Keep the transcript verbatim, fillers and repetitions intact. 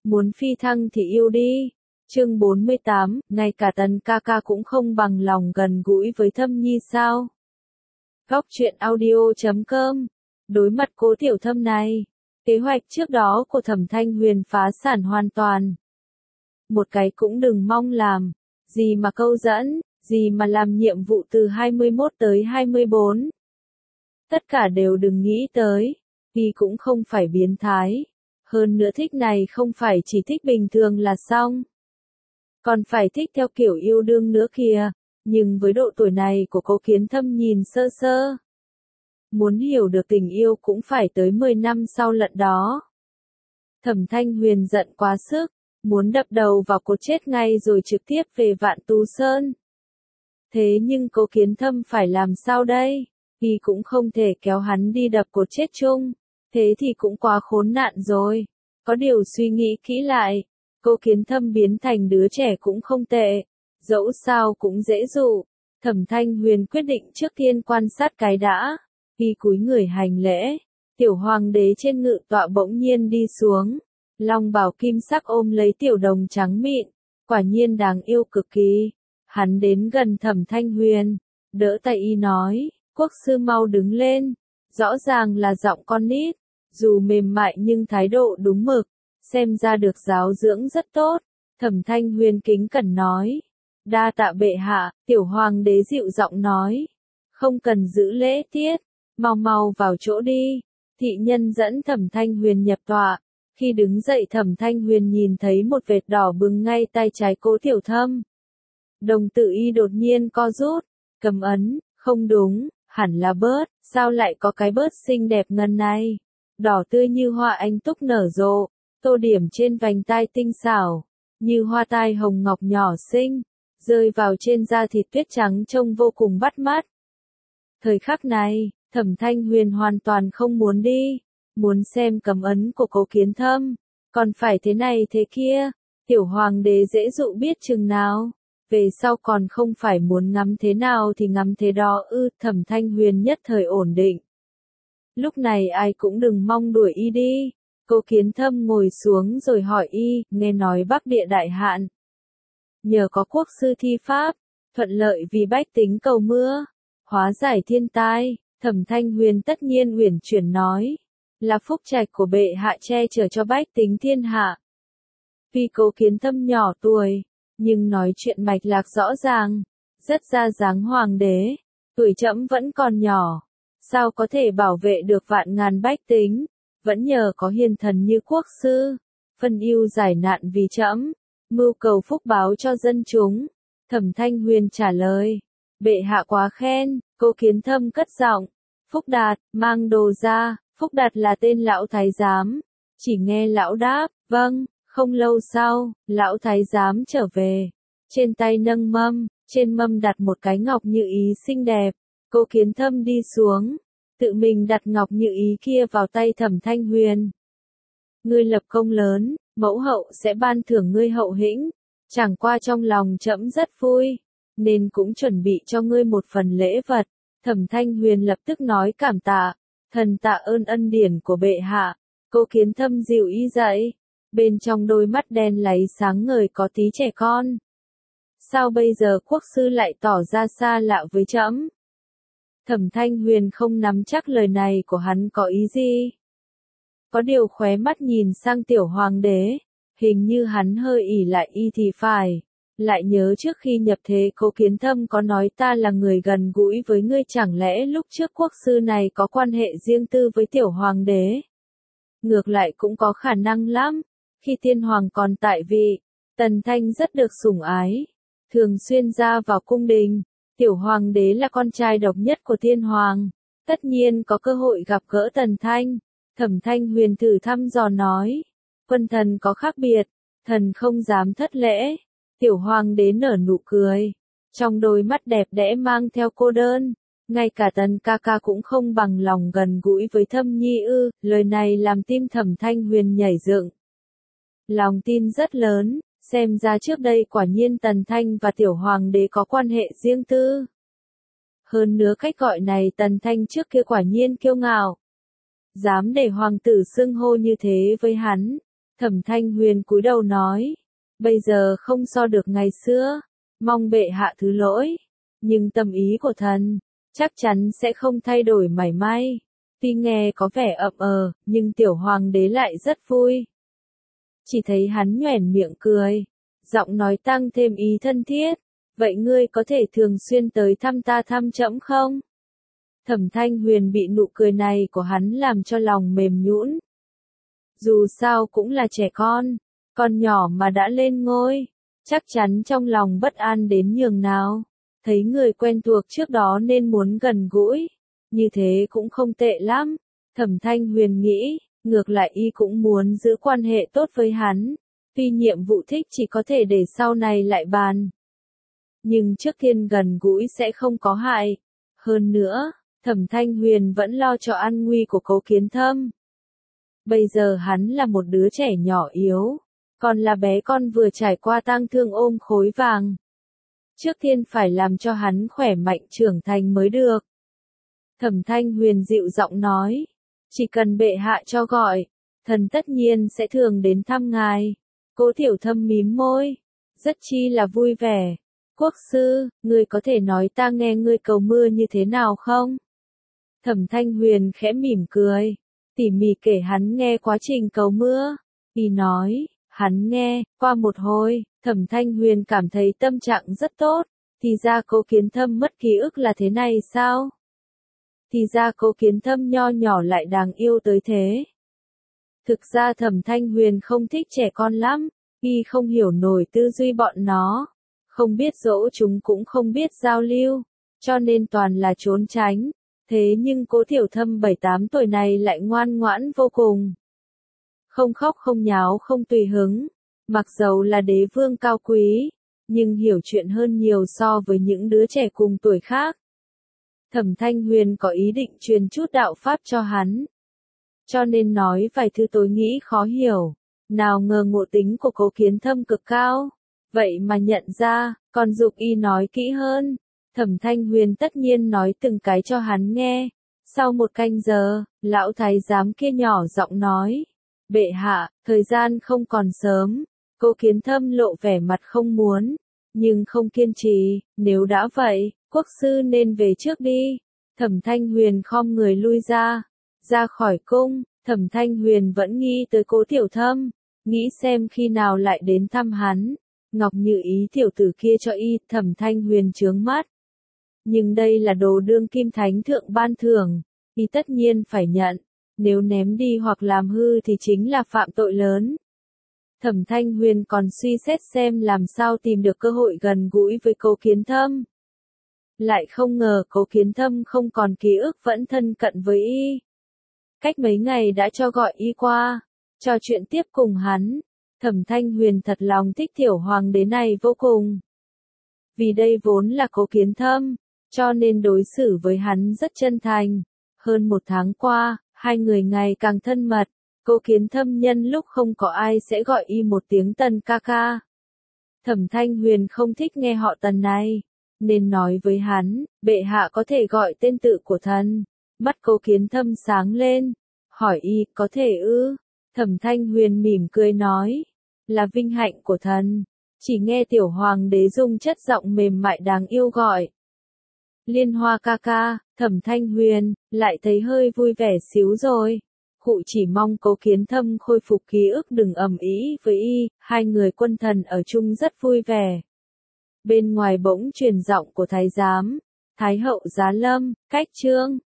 muốn phi thăng thì yêu đi. Chương bốn mươi tám, ngay cả Tần ca ca cũng không bằng lòng gần gũi với Thâm Nhi sao? Góc truyện audio chấm com. Đối mặt Cố Tiểu Thâm này, kế hoạch trước đó của Thẩm Thanh Huyền phá sản hoàn toàn. Một cái cũng đừng mong làm, gì mà câu dẫn, gì mà làm nhiệm vụ từ hai mươi mốt tới hai mươi bốn. Tất cả đều đừng nghĩ tới, vì cũng không phải biến thái. Hơn nữa thích này không phải chỉ thích bình thường là xong. Còn phải thích theo kiểu yêu đương nữa kìa, nhưng với độ tuổi này của Cố Kiến Thâm nhìn sơ sơ. Muốn hiểu được tình yêu cũng phải tới mười năm sau lận đó. Thẩm Thanh Huyền giận quá sức, muốn đập đầu vào cột chết ngay rồi trực tiếp về Vạn Tú Sơn. Thế nhưng Cố Kiến Thâm phải làm sao đây? Vì cũng không thể kéo hắn đi đập cột chết chung. Thế thì cũng quá khốn nạn rồi. Có điều suy nghĩ kỹ lại, Cố Kiến Thâm biến thành đứa trẻ cũng không tệ. Dẫu sao cũng dễ dụ. Thẩm Thanh Huyền quyết định trước tiên quan sát cái đã. Vì cúi người hành lễ, tiểu hoàng đế trên ngự tọa bỗng nhiên đi xuống. Long bào kim sắc ôm lấy tiểu đồng trắng mịn, quả nhiên đáng yêu cực kỳ. Hắn đến gần Thẩm Thanh Huyền, đỡ tay y nói, quốc sư mau đứng lên. Rõ ràng là giọng con nít, dù mềm mại nhưng thái độ đúng mực, xem ra được giáo dưỡng rất tốt. Thẩm Thanh Huyền kính cẩn nói, đa tạ bệ hạ. Tiểu hoàng đế dịu giọng nói, không cần giữ lễ tiết, mau mau vào chỗ đi. Thị nhân dẫn Thẩm Thanh Huyền nhập tọa. Khi đứng dậy Thẩm Thanh Huyền nhìn thấy một vệt đỏ bừng ngay tay trái Cố Tiểu Thâm. Đồng tử y đột nhiên co rút, cầm ấn, không đúng, hẳn là bớt, sao lại có cái bớt xinh đẹp ngần này? Đỏ tươi như hoa anh túc nở rộ, tô điểm trên vành tai tinh xảo, như hoa tai hồng ngọc nhỏ xinh, rơi vào trên da thịt tuyết trắng trông vô cùng bắt mắt. Thời khắc này, Thẩm Thanh Huyền hoàn toàn không muốn đi, muốn xem cầm ấn của Cố Kiến Thâm, còn phải thế này thế kia, tiểu hoàng đế dễ dụ biết chừng nào, về sau còn không phải muốn ngắm thế nào thì ngắm thế đó ư. Thẩm Thanh Huyền nhất thời ổn định. Lúc này ai cũng đừng mong đuổi y đi. Cố Kiến Thâm ngồi xuống rồi hỏi y, nghe nói Bắc Địa đại hạn. Nhờ có quốc sư thi pháp, thuận lợi vì bách tính cầu mưa, hóa giải thiên tai. Thẩm Thanh Huyền tất nhiên uyển chuyển nói, là phúc trạch của bệ hạ che chở cho bách tính thiên hạ. Vì Cố Kiến Thâm nhỏ tuổi, nhưng nói chuyện mạch lạc rõ ràng, rất ra dáng hoàng đế, tuổi trẫm vẫn còn nhỏ, sao có thể bảo vệ được vạn ngàn bách tính, vẫn nhờ có hiền thần như quốc sư, phân ưu giải nạn vì trẫm, mưu cầu phúc báo cho dân chúng. Thẩm Thanh Huyền trả lời, bệ hạ quá khen. Cố Kiến Thâm cất giọng, Phúc Đạt, mang đồ ra. Phúc Đạt là tên lão thái giám, chỉ nghe lão đáp, vâng. Không lâu sau, lão thái giám trở về, trên tay nâng mâm, trên mâm đặt một cái ngọc như ý xinh đẹp. Cố Kiến Thâm đi xuống, tự mình đặt ngọc như ý kia vào tay Thẩm Thanh Huyền. Ngươi lập công lớn, mẫu hậu sẽ ban thưởng ngươi hậu hĩnh, chẳng qua trong lòng trẫm rất vui, nên cũng chuẩn bị cho ngươi một phần lễ vật. Thẩm Thanh Huyền lập tức nói cảm tạ, thần tạ ơn ân điển của bệ hạ. Cố Kiến Thâm dìu y dậy. Bên trong đôi mắt đen láy sáng ngời có tí trẻ con. Sao bây giờ quốc sư lại tỏ ra xa lạ với trẫm? Thẩm Thanh Huyền không nắm chắc lời này của hắn có ý gì. Có điều khóe mắt nhìn sang tiểu hoàng đế, hình như hắn hơi ỉ lại y thì phải. Lại nhớ trước khi nhập thế Cố Kiến Thâm có nói ta là người gần gũi với ngươi, chẳng lẽ lúc trước quốc sư này có quan hệ riêng tư với tiểu hoàng đế? Ngược lại cũng có khả năng lắm. Khi tiên hoàng còn tại vị, Tần Thanh rất được sủng ái, thường xuyên ra vào cung đình. Tiểu hoàng đế là con trai độc nhất của tiên hoàng, tất nhiên có cơ hội gặp gỡ Tần Thanh. Thẩm Thanh Huyền thử thăm dò nói, quân thần có khác biệt, thần không dám thất lễ. Tiểu hoàng đế nở nụ cười, trong đôi mắt đẹp đẽ mang theo cô đơn, ngay cả Tần ca ca cũng không bằng lòng gần gũi với Thâm Nhi ư. Lời này làm tim Thẩm Thanh Huyền nhảy dựng. Lòng tin rất lớn, xem ra trước đây quả nhiên Tần Thanh và tiểu hoàng đế có quan hệ riêng tư. Hơn nữa cách gọi này Tần Thanh trước kia quả nhiên kiêu ngạo, dám để hoàng tử xưng hô như thế với hắn. Thẩm Thanh Huyền cúi đầu nói, bây giờ không so được ngày xưa, mong bệ hạ thứ lỗi, nhưng tâm ý của thần, chắc chắn sẽ không thay đổi mảy may. Tuy nghe có vẻ ậm ờ, nhưng tiểu hoàng đế lại rất vui. Chỉ thấy hắn nhoẻn miệng cười, giọng nói tăng thêm ý thân thiết, vậy ngươi có thể thường xuyên tới thăm ta thăm trẫm không? Thẩm Thanh Huyền bị nụ cười này của hắn làm cho lòng mềm nhũn. Dù sao cũng là trẻ con, con nhỏ mà đã lên ngôi, chắc chắn trong lòng bất an đến nhường nào. Thấy người quen thuộc trước đó nên muốn gần gũi, như thế cũng không tệ lắm. Thẩm Thanh Huyền nghĩ, ngược lại y cũng muốn giữ quan hệ tốt với hắn, tuy nhiệm vụ thích chỉ có thể để sau này lại bàn. Nhưng trước tiên gần gũi sẽ không có hại. Hơn nữa, Thẩm Thanh Huyền vẫn lo cho an nguy của Cố Kiến Thâm. Bây giờ hắn là một đứa trẻ nhỏ yếu, còn là bé con vừa trải qua tang thương ôm khối vàng. Trước tiên phải làm cho hắn khỏe mạnh trưởng thành mới được. Thẩm Thanh Huyền dịu giọng nói, chỉ cần bệ hạ cho gọi, thần tất nhiên sẽ thường đến thăm ngài. Cố Tiểu Thâm mím môi, rất chi là vui vẻ. Quốc sư, ngươi có thể nói ta nghe ngươi cầu mưa như thế nào không? Thẩm Thanh Huyền khẽ mỉm cười, tỉ mỉ kể hắn nghe quá trình cầu mưa. Y nói, hắn nghe, qua một hồi, Thẩm Thanh Huyền cảm thấy tâm trạng rất tốt. Thì ra Cố Kiến Thâm mất ký ức là thế này sao? Thì ra Cố Kiến Thâm nho nhỏ lại đáng yêu tới thế. Thực ra Thẩm Thanh Huyền không thích trẻ con lắm, y không hiểu nổi tư duy bọn nó, không biết dỗ chúng cũng không biết giao lưu, cho nên toàn là trốn tránh. Thế nhưng Cố Tiểu Thâm bảy tám tuổi này lại ngoan ngoãn vô cùng. Không khóc không nháo không tùy hứng, mặc dầu là đế vương cao quý, nhưng hiểu chuyện hơn nhiều so với những đứa trẻ cùng tuổi khác. Thẩm Thanh Huyền có ý định truyền chút đạo pháp cho hắn, cho nên nói vài thứ tối nghĩ khó hiểu. Nào ngờ ngộ tính của Cố Kiến Thâm cực cao, vậy mà nhận ra, còn giục y nói kỹ hơn. Thẩm Thanh Huyền tất nhiên nói từng cái cho hắn nghe. Sau một canh giờ, lão thái giám kia nhỏ giọng nói, bệ hạ, thời gian không còn sớm. Cố Kiến Thâm lộ vẻ mặt không muốn, nhưng không kiên trì, nếu đã vậy, quốc sư nên về trước đi. Thẩm Thanh Huyền khom người lui ra, ra khỏi cung. Thẩm Thanh Huyền vẫn nghĩ tới Cố Tiểu Thâm, nghĩ xem khi nào lại đến thăm hắn. Ngọc Như Ý tiểu tử kia cho y, Thẩm Thanh Huyền chướng mắt. Nhưng đây là đồ đương kim thánh thượng ban thưởng, y tất nhiên phải nhận, nếu ném đi hoặc làm hư thì chính là phạm tội lớn. Thẩm Thanh Huyền còn suy xét xem làm sao tìm được cơ hội gần gũi với Cố Kiến Thâm. Lại không ngờ Cố Kiến Thâm không còn ký ức vẫn thân cận với y. Cách mấy ngày đã cho gọi y qua, trò chuyện tiếp cùng hắn. Thẩm Thanh Huyền thật lòng thích tiểu hoàng đế này vô cùng. Vì đây vốn là Cố Kiến Thâm, cho nên đối xử với hắn rất chân thành. Hơn một tháng qua, hai người ngày càng thân mật. Cố Kiến Thâm nhân lúc không có ai sẽ gọi y một tiếng Tần ca ca. Thẩm Thanh Huyền không thích nghe họ Tần này, nên nói với hắn, bệ hạ có thể gọi tên tự của thần. Mắt Cố Kiến Thâm sáng lên, hỏi y, có thể ư? Thẩm Thanh Huyền mỉm cười nói, là vinh hạnh của thần. Chỉ nghe tiểu hoàng đế dùng chất giọng mềm mại đáng yêu gọi Liên Hoa ca ca. Thẩm Thanh Huyền lại thấy hơi vui vẻ xíu rồi. Cụ chỉ mong Cố Kiến Thâm khôi phục ký ức đừng ầm ĩ với y. Hai người quân thần ở chung rất vui vẻ. Bên ngoài bỗng truyền giọng của thái giám, Thái hậu giá lâm, cách trương.